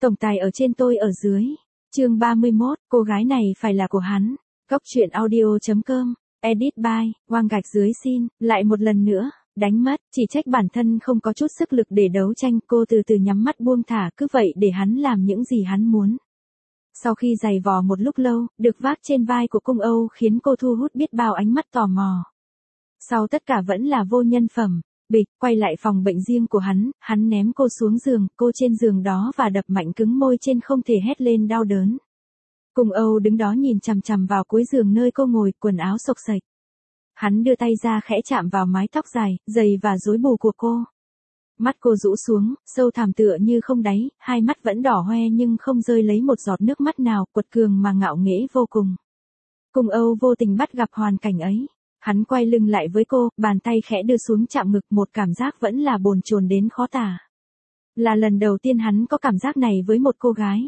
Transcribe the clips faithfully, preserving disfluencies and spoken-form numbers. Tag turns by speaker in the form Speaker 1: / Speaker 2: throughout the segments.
Speaker 1: Tổng tài ở trên tôi ở dưới. Chương ba mươi mốt, cô gái này phải là của hắn. Góc truyện audio chấm com, edit by, Quang gạch dưới xin, lại một lần nữa, đánh mất, chỉ trách bản thân không có chút sức lực để đấu tranh, cô từ từ nhắm mắt buông thả, cứ vậy để hắn làm những gì hắn muốn. Sau khi giày vò một lúc lâu, được vác trên vai của cung Âu khiến cô thu hút biết bao ánh mắt tò mò. Sau tất cả vẫn là vô nhân phẩm. Bịch, quay lại phòng bệnh riêng của hắn, hắn ném cô xuống giường, cô trên giường đó và đập mạnh cứng môi trên không thể hét lên đau đớn. Cung Âu đứng đó nhìn chằm chằm vào cuối giường nơi cô ngồi, quần áo xộc xệch. Hắn đưa tay ra khẽ chạm vào mái tóc dài, dày và rối bù của cô. Mắt cô rũ xuống, sâu thẳm tựa như không đáy, hai mắt vẫn đỏ hoe nhưng không rơi lấy một giọt nước mắt nào, quật cường mà ngạo nghễ vô cùng. Cung Âu vô tình bắt gặp hoàn cảnh ấy. Hắn quay lưng lại với cô, bàn tay khẽ đưa xuống chạm ngực, một cảm giác vẫn là bồn chồn đến khó tả. Là lần đầu tiên hắn có cảm giác này với một cô gái.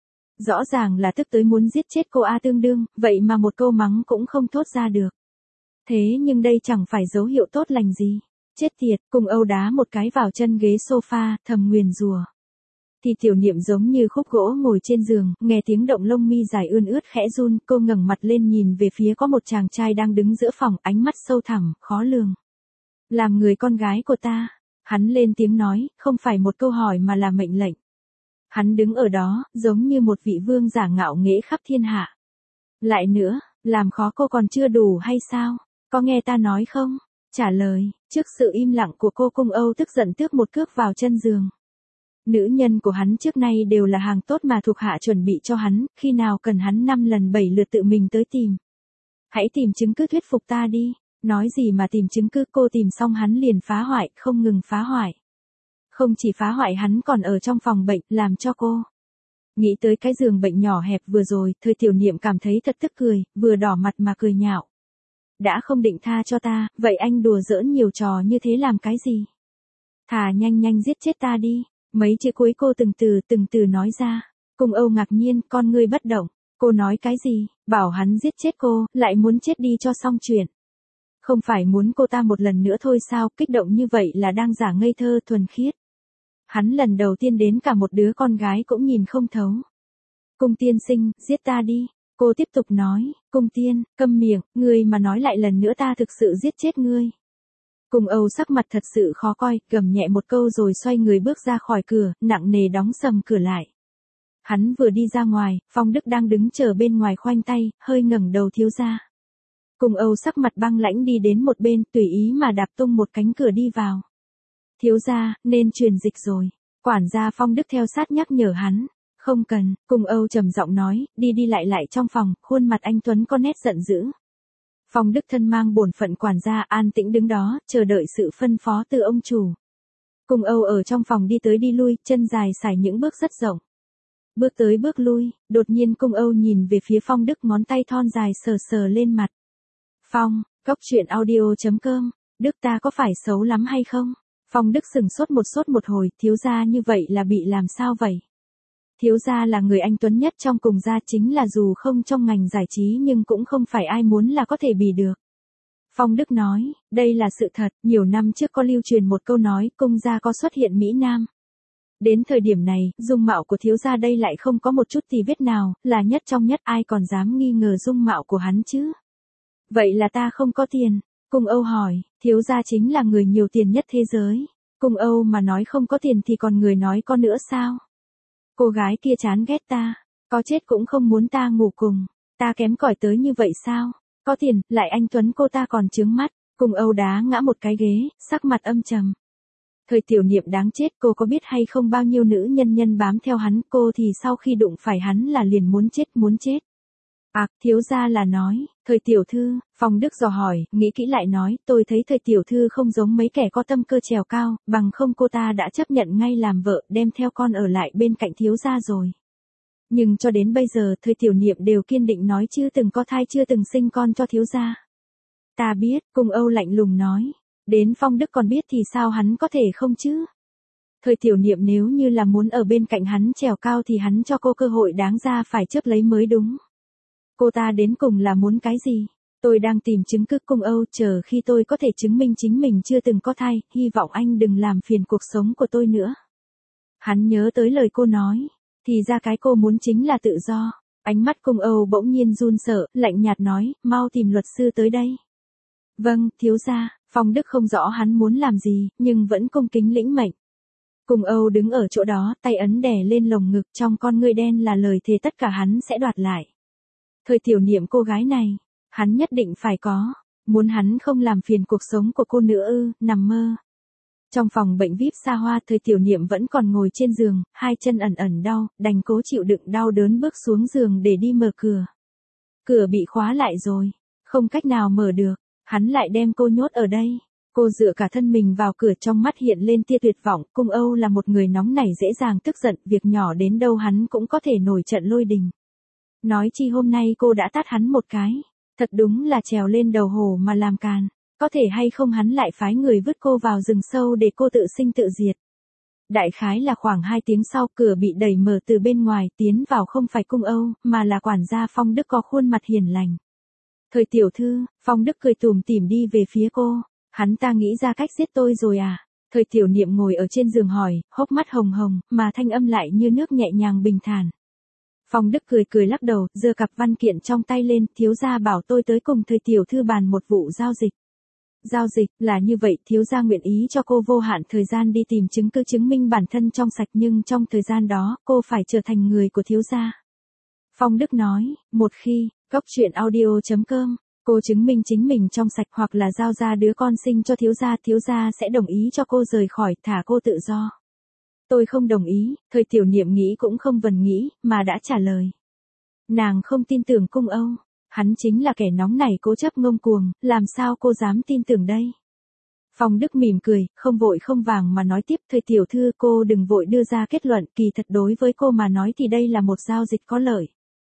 Speaker 1: Rõ ràng là tức tới muốn giết chết cô A tương đương, vậy mà một câu mắng cũng không thốt ra được. Thế nhưng đây chẳng phải dấu hiệu tốt lành gì. Chết tiệt, Cung Âu đá một cái vào chân ghế sofa, thầm nguyền rủa. Thì Tiểu Niệm giống như khúc gỗ ngồi trên giường, nghe tiếng động lông mi dài ươn ướt khẽ run, cô ngẩng mặt lên nhìn về phía có một chàng trai đang đứng giữa phòng, ánh mắt sâu thẳm, khó lường. Làm người con gái của ta, hắn lên tiếng nói, không phải một câu hỏi mà là mệnh lệnh. Hắn đứng ở đó, giống như một vị vương giả ngạo nghễ khắp thiên hạ. Lại nữa, làm khó cô còn chưa đủ hay sao? Có nghe ta nói không? Trả lời, trước sự im lặng của cô, Cung Âu tức giận tước một cước vào chân giường. Nữ nhân của hắn trước nay đều là hàng tốt mà thuộc hạ chuẩn bị cho hắn, khi nào cần hắn năm lần bảy lượt tự mình tới tìm. Hãy tìm chứng cứ thuyết phục ta đi. Nói gì mà tìm chứng cứ, cô tìm xong hắn liền phá hoại, không ngừng phá hoại. Không chỉ phá hoại, hắn còn ở trong phòng bệnh, làm cho cô. Nghĩ tới cái giường bệnh nhỏ hẹp vừa rồi, Thời Tiểu Niệm cảm thấy thật tức cười, vừa đỏ mặt mà cười nhạo. Đã không định tha cho ta, vậy anh đùa giỡn nhiều trò như thế làm cái gì? Thà nhanh nhanh giết chết ta đi. Mấy chữ cuối cô từng từ từng từ nói ra. Cung Âu ngạc nhiên, con ngươi bất động. Cô nói cái gì? Bảo hắn giết chết cô, lại muốn chết đi cho xong chuyện. Không phải muốn cô ta một lần nữa thôi sao? Kích động như vậy là đang giả ngây thơ thuần khiết. Hắn lần đầu tiên đến cả một đứa con gái cũng nhìn không thấu. Cung tiên sinh, giết ta đi. Cô tiếp tục nói, Cung tiên, câm miệng, ngươi mà nói lại lần nữa ta thực sự giết chết ngươi. Cung Âu sắc mặt thật sự khó coi, gầm nhẹ một câu rồi xoay người bước ra khỏi cửa, nặng nề đóng sầm cửa lại. Hắn vừa đi ra ngoài, Phong Đức đang đứng chờ bên ngoài khoanh tay, hơi ngẩng đầu thiếu gia. Cung Âu sắc mặt băng lãnh đi đến một bên, tùy ý mà đạp tung một cánh cửa đi vào. Thiếu gia, nên truyền dịch rồi. Quản gia Phong Đức theo sát nhắc nhở hắn. Không cần, Cung Âu trầm giọng nói, đi đi lại lại trong phòng, khuôn mặt anh tuấn có nét giận dữ. Phong Đức thân mang bổn phận quản gia an tĩnh đứng đó, chờ đợi sự phân phó từ ông chủ. Cung Âu ở trong phòng đi tới đi lui, chân dài sải những bước rất rộng. Bước tới bước lui, đột nhiên Cung Âu nhìn về phía Phong Đức, ngón tay thon dài sờ sờ lên mặt. Phong, góc truyện audio chấm com, Đức ta có phải xấu lắm hay không? Phong Đức sừng sốt một sốt một hồi, thiếu gia như vậy là bị làm sao vậy? Thiếu gia là người anh tuấn nhất trong cùng gia, chính là dù không trong ngành giải trí nhưng cũng không phải ai muốn là có thể bị được. Phong Đức nói, đây là sự thật, nhiều năm trước có lưu truyền một câu nói, cung gia có xuất hiện Mỹ Nam. Đến thời điểm này, dung mạo của thiếu gia đây lại không có một chút tì vết nào, là nhất trong nhất, ai còn dám nghi ngờ dung mạo của hắn chứ? Vậy là ta không có tiền. Cung Âu hỏi, thiếu gia chính là người nhiều tiền nhất thế giới. Cung Âu mà nói không có tiền thì còn người nói có nữa sao? Cô gái kia chán ghét ta, có chết cũng không muốn ta ngủ cùng, ta kém cỏi tới như vậy sao? Có tiền, lại anh tuấn cô ta còn chướng mắt. Cung Âu đá ngã một cái ghế, sắc mặt âm trầm. Thời Tiểu Niệm đáng chết, cô có biết hay không bao nhiêu nữ nhân nhân bám theo hắn, cô thì sau khi đụng phải hắn là liền muốn chết muốn chết. À, thiếu gia là nói, Thời tiểu thư, Phong Đức dò hỏi, nghĩ kỹ lại nói, tôi thấy Thời tiểu thư không giống mấy kẻ có tâm cơ trèo cao, bằng không cô ta đã chấp nhận ngay làm vợ, đem theo con ở lại bên cạnh thiếu gia rồi. Nhưng cho đến bây giờ, Thời Tiểu Niệm đều kiên định nói chưa từng có thai, chưa từng sinh con cho thiếu gia. Ta biết, Cung Âu lạnh lùng nói, đến Phong Đức còn biết thì sao hắn có thể không chứ? Thời Tiểu Niệm nếu như là muốn ở bên cạnh hắn trèo cao thì hắn cho cô cơ hội đáng ra phải chớp lấy mới đúng. Cô ta đến cùng là muốn cái gì? Tôi đang tìm chứng cứ, Cung Âu, chờ khi tôi có thể chứng minh chính mình chưa từng có thai, hy vọng anh đừng làm phiền cuộc sống của tôi nữa. Hắn nhớ tới lời cô nói. thì ra cái cô muốn chính là tự do. Ánh mắt Cung Âu bỗng nhiên run sợ, lạnh nhạt nói, mau tìm luật sư tới đây. Vâng, thiếu gia. Phong Đức không rõ hắn muốn làm gì, nhưng vẫn cung kính lĩnh mệnh. Cung Âu đứng ở chỗ đó, tay ấn đè lên lồng ngực, trong con ngươi đen là lời thề tất cả hắn sẽ đoạt lại. Thời Tiểu Niệm cô gái này, hắn nhất định phải có. Muốn hắn không làm phiền cuộc sống của cô nữa ư, nằm mơ. Trong phòng bệnh vi ai pi xa hoa, Thời Tiểu Niệm vẫn còn ngồi trên giường, hai chân ẩn ẩn đau, đành cố chịu đựng đau đớn bước xuống giường để đi mở cửa. Cửa bị khóa lại rồi, không cách nào mở được, hắn lại đem cô nhốt ở đây. Cô dựa cả thân mình vào cửa, trong mắt hiện lên tia tuyệt vọng. Cung Âu là một người nóng nảy dễ dàng tức giận, việc nhỏ đến đâu hắn cũng có thể nổi trận lôi đình. Nói chi hôm nay cô đã tát hắn một cái, thật đúng là trèo lên đầu hổ mà làm càn. Có thể hay không hắn lại phái người vứt cô vào rừng sâu để cô tự sinh tự diệt. Đại khái là khoảng hai tiếng sau, cửa bị đẩy mở từ bên ngoài, tiến vào không phải Cung Âu, mà là quản gia Phong Đức có khuôn mặt hiền lành. Thời tiểu thư, Phong Đức cười tủm tỉm đi về phía cô. Hắn ta nghĩ ra cách giết tôi rồi à? Thời Tiểu Niệm ngồi ở trên giường hỏi, hốc mắt hồng hồng, mà thanh âm lại như nước nhẹ nhàng bình thản. Phong Đức cười cười lắc đầu, giơ cặp văn kiện trong tay lên, thiếu gia bảo tôi tới cùng Thời tiểu thư bàn một vụ giao dịch. Giao dịch, là như vậy, thiếu gia nguyện ý cho cô vô hạn thời gian đi tìm chứng cứ chứng minh bản thân trong sạch, nhưng trong thời gian đó, cô phải trở thành người của thiếu gia. Phong Đức nói, một khi, góc truyện audio chấm com, cô chứng minh chính mình trong sạch hoặc là giao ra đứa con sinh cho thiếu gia, thiếu gia sẽ đồng ý cho cô rời khỏi, thả cô tự do. Tôi không đồng ý, Thời Tiểu Niệm nghĩ cũng không vần nghĩ, mà đã trả lời. Nàng không tin tưởng Cung Âu. Hắn chính là kẻ nóng nảy cố chấp ngông cuồng, làm sao cô dám tin tưởng đây? Phong Đức mỉm cười, không vội không vàng mà nói tiếp, Thời tiểu thư, cô đừng vội đưa ra kết luận, kỳ thật đối với cô mà nói thì đây là một giao dịch có lợi.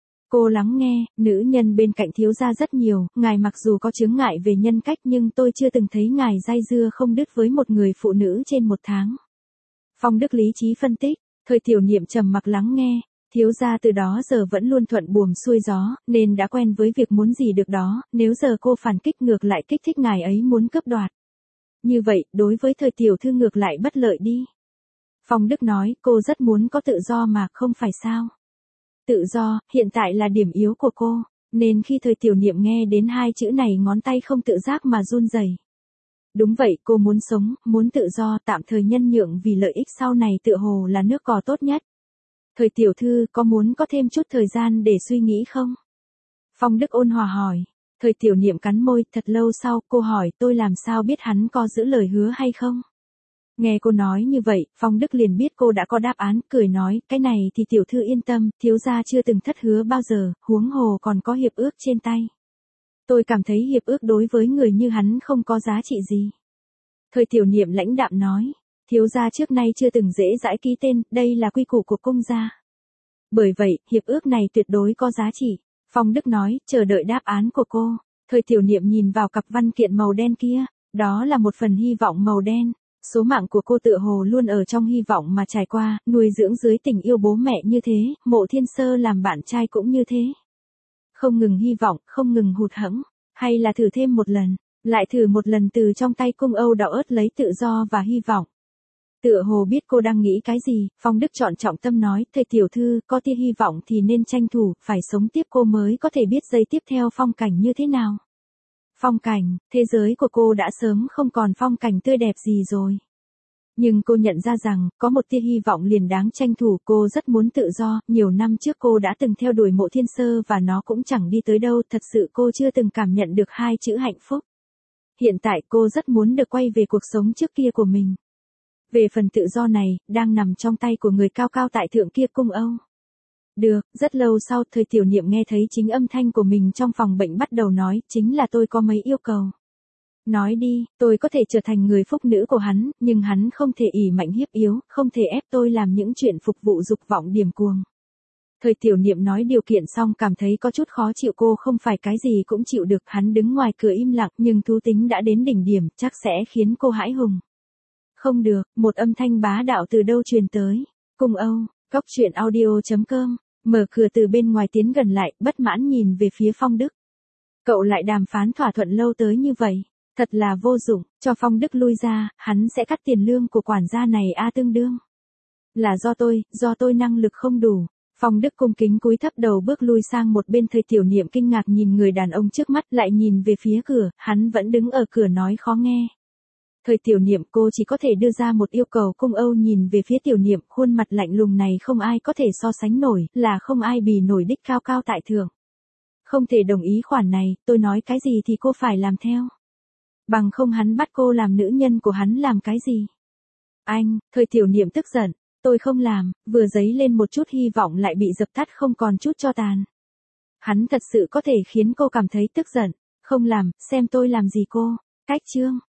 Speaker 1: Cô lắng nghe, nữ nhân bên cạnh thiếu gia rất nhiều, ngài mặc dù có chướng ngại về nhân cách nhưng tôi chưa từng thấy ngài dây dưa không đứt với một người phụ nữ trên một tháng. Phong Đức lý trí phân tích, Thời Tiểu Niệm trầm mặc lắng nghe. Thiếu gia từ đó giờ vẫn luôn thuận buồm xuôi gió, nên đã quen với việc muốn gì được đó, nếu giờ cô phản kích ngược lại kích thích ngài ấy muốn cướp đoạt. Như vậy, đối với Thời tiểu thư ngược lại bất lợi đi. Phong Đức nói, cô rất muốn có tự do mà, không phải sao? Tự do, hiện tại là điểm yếu của cô, nên khi Thời Tiểu Niệm nghe đến hai chữ này ngón tay không tự giác mà run rẩy. Đúng vậy, cô muốn sống, muốn tự do, tạm thời nhân nhượng vì lợi ích sau này tựa hồ là nước cò tốt nhất. Thời tiểu thư có muốn có thêm chút thời gian để suy nghĩ không? Phong Đức ôn hòa hỏi. Thời Tiểu Niệm cắn môi, thật lâu sau, cô hỏi tôi làm sao biết hắn có giữ lời hứa hay không? Nghe cô nói như vậy, Phong Đức liền biết cô đã có đáp án, cười nói, cái này thì tiểu thư yên tâm, thiếu gia chưa từng thất hứa bao giờ, huống hồ còn có hiệp ước trên tay. Tôi cảm thấy hiệp ước đối với người như hắn không có giá trị gì. Thời Tiểu Niệm lãnh đạm nói. Thiếu gia trước nay chưa từng dễ dãi ký tên, đây là quy củ của cung gia. Bởi vậy, hiệp ước này tuyệt đối có giá trị. Phong Đức nói, chờ đợi đáp án của cô. Thời Tiểu Niệm nhìn vào cặp văn kiện màu đen kia, đó là một phần hy vọng màu đen. Số mạng của cô tựa hồ luôn ở trong hy vọng mà trải qua, nuôi dưỡng dưới tình yêu bố mẹ như thế, Mộ Thiên Sơ làm bạn trai cũng như thế. Không ngừng hy vọng, không ngừng hụt hẫng, hay là thử thêm một lần, lại thử một lần từ trong tay Cung Âu đỏ ớt lấy tự do và hy vọng. Tựa hồ biết cô đang nghĩ cái gì, Phong Đức chọn trọng tâm nói, Thời tiểu thư, có tia hy vọng thì nên tranh thủ, phải sống tiếp cô mới có thể biết giây tiếp theo phong cảnh như thế nào. Phong cảnh, thế giới của cô đã sớm không còn phong cảnh tươi đẹp gì rồi. Nhưng cô nhận ra rằng, có một tia hy vọng liền đáng tranh thủ, cô rất muốn tự do, nhiều năm trước cô đã từng theo đuổi Mộ Thiên Sơ và nó cũng chẳng đi tới đâu, thật sự cô chưa từng cảm nhận được hai chữ hạnh phúc. Hiện tại cô rất muốn được quay về cuộc sống trước kia của mình. Về phần tự do này, đang nằm trong tay của người cao cao tại thượng kia, Cung Âu. Được, rất lâu sau, Thời Tiểu Niệm nghe thấy chính âm thanh của mình trong phòng bệnh bắt đầu nói, chính là tôi có mấy yêu cầu. Nói đi, tôi có thể trở thành người phúc nữ của hắn, nhưng hắn không thể ỷ mạnh hiếp yếu, không thể ép tôi làm những chuyện phục vụ dục vọng điềm cuồng. Thời Tiểu Niệm nói điều kiện xong cảm thấy có chút khó chịu, cô không phải cái gì cũng chịu được, hắn đứng ngoài cửa im lặng, nhưng thú tính đã đến đỉnh điểm, chắc sẽ khiến cô hãi hùng. Không được, một âm thanh bá đạo từ đâu truyền tới. Cung Âu, góc truyện audio chấm com, mở cửa từ bên ngoài tiến gần lại, bất mãn nhìn về phía Phong Đức. Cậu lại đàm phán thỏa thuận lâu tới như vậy, thật là vô dụng, cho Phong Đức lui ra, hắn sẽ cắt tiền lương của quản gia này a tương đương. Là do tôi, do tôi năng lực không đủ. Phong Đức cung kính cúi thấp đầu bước lui sang một bên. Thời Tiểu Niệm kinh ngạc nhìn người đàn ông trước mắt, lại nhìn về phía cửa, hắn vẫn đứng ở cửa nói khó nghe. Thời Tiểu Niệm, cô chỉ có thể đưa ra một yêu cầu. Cung Âu nhìn về phía Tiểu Niệm, khuôn mặt lạnh lùng này không ai có thể so sánh nổi, là không ai bì nổi đích cao cao tại thượng. Không thể đồng ý khoản này, tôi nói cái gì thì cô phải làm theo. Bằng không hắn bắt cô làm nữ nhân của hắn làm cái gì? Anh, Thời Tiểu Niệm tức giận, tôi không làm, vừa dấy lên một chút hy vọng lại bị dập tắt không còn chút cho tàn. Hắn thật sự có thể khiến cô cảm thấy tức giận, không làm, xem tôi làm gì cô, cách chương.